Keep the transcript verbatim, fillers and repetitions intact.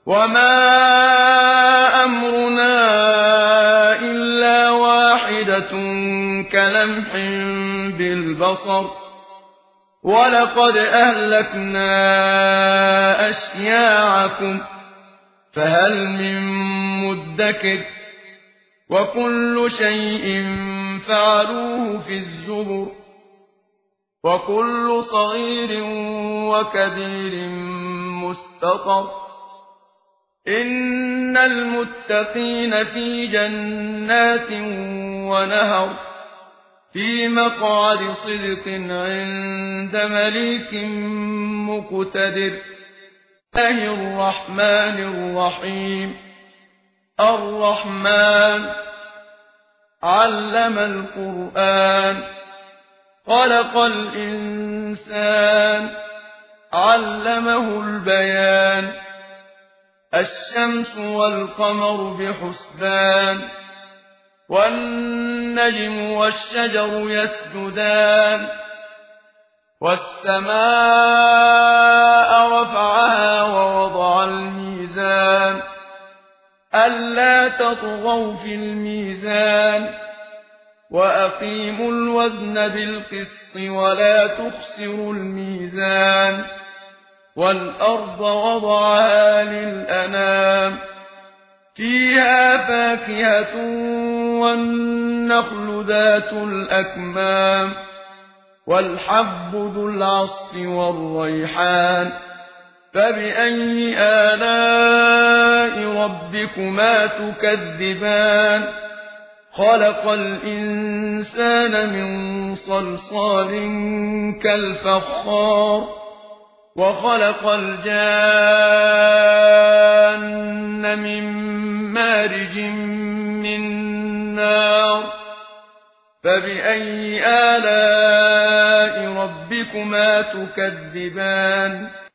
وما أمرنا إلا واحدة كلمح بالبصر ولقد أهلكنا أشياعكم فهل من مدكر وكل شيء فعلوه في الزبر وكل صغير وكبير مستطر إن المتقين في جنات ونهر في مقعد صدق عند مليك مقتدر الله الرحمن الرحيم الرحمن علم القرآن خلق الإنسان علمه البيان الشمس والقمر بحسبان والنجم والشجر يسجدان والسماء رفعها ووضع الميزان ألا تطغوا في الميزان وأقيموا الوزن بالقسط ولا تخسروا الميزان والأرض وضعها للأنام فيها فاكهة والنخل ذات الأكمام والحب ذو العصف والريحان فبأي آلاء ربكما تكذبان خلق الإنسان من صلصال كالفخار وخلق الجان من مارج من نار فبأي آلاء ربكما تكذبان